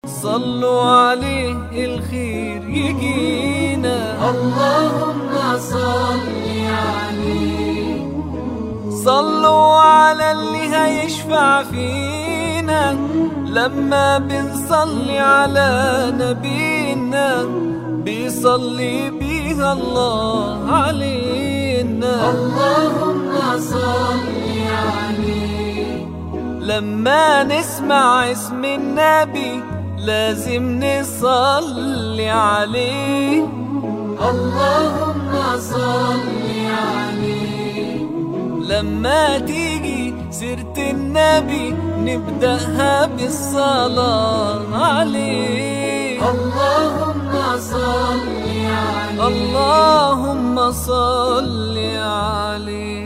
صلوا عليه الخير يجينا، اللهم صل عليه. صلوا على اللي هيشفع فينا لما بنصلي على نبينا، بيصلي بيها الله علينا. اللهم صل عليه. لما نسمع اسم النبي لازم نصلي عليه. اللهم صل عليه. لما تيجي سيرة النبي نبدأها بالصلاة عليه. اللهم صل عليه. اللهم صل عليه.